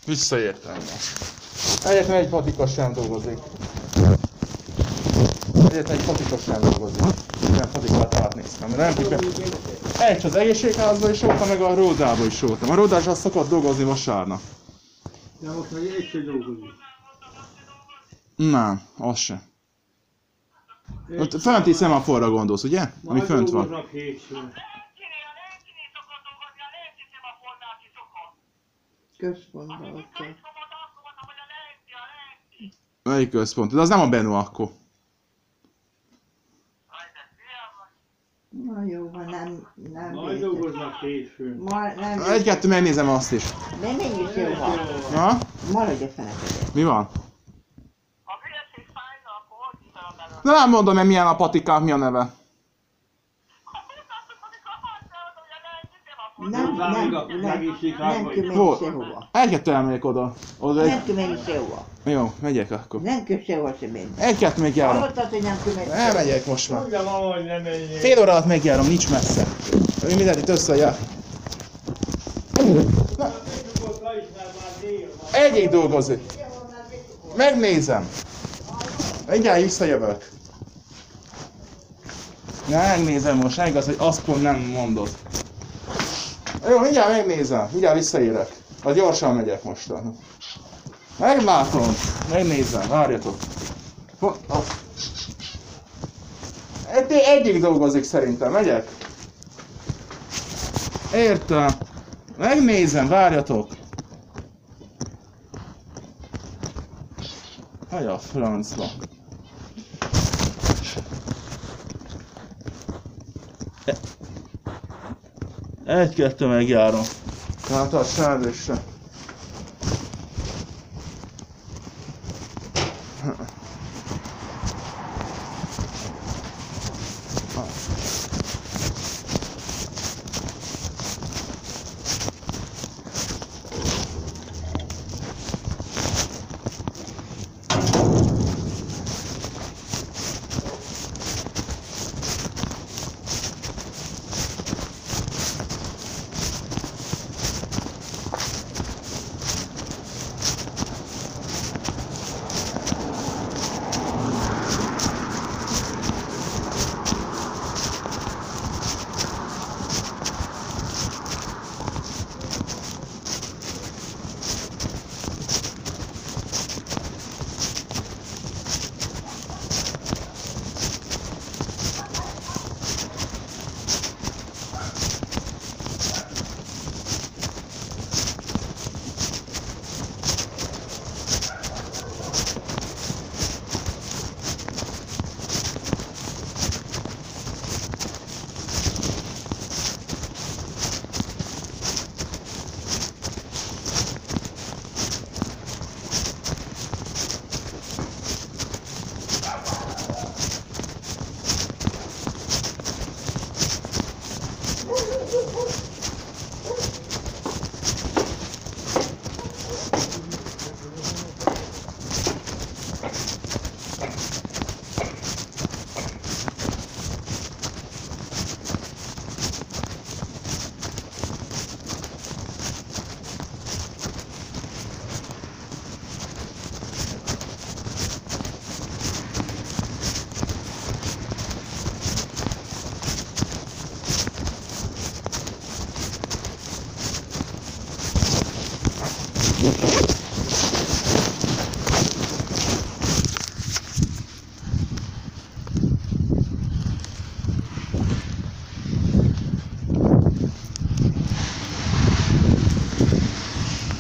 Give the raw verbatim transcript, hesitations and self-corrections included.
Visszaértem. Egyetlen egy patika sem dolgozik. Egyetlen egy patika sem dolgozik. Ilyen patikát átnéztem, mert nem tudja. Egy az egészségházban is voltam, meg a Ródában is voltam. A Ródás az szokott dolgozni vasárnap. De most meg egy se dolgozik. Nem, az se. Ott fönti szemaforra gondolsz, ugye? Ami fönt van. Dolgoznak hétfőn. Központban ott. Melyik központ? De az nem a Benno akkor. Na jó, ha nem, nem Majd vészes. dolgoznak hétfőn. Ma nem Egy-kettő megnézem azt is. De mégis jó van. Ha? Maradj a fenekedet. Mi van? De nem mondom, hogy milyen a patikák, mi a neve. Nem, nem, nem, nem, nem kell menni Hol? sehova. Egy-kettő elmegyek oda. oda egy... Nem kell menni sehova. Jó, megyek akkor. Nem kell sehova sem menni. Egy-kettő megjárom. Hallottad, hogy nem kell menni sehova. Elmegyek most már. Mondja mama, hogy nem menjél. Fél óra alatt megjárom, nincs messze. Mi mindent itt összejár. Egyik dolgozik. Megnézem. Mindjárt visszajövök. Megnézem most, nem igaz, hogy azt pont nem mondod. Jó, mindjárt megnézem, mindjárt visszaérek. Vagy gyorsan megyek most. Meglátom, megnézem, várjatok. Egy, egyik dolgozik szerintem, megyek? Értem. Megnézem, várjatok. Hogy a francba. Egy-kettő megjárom. Hát a sávésre. Yes.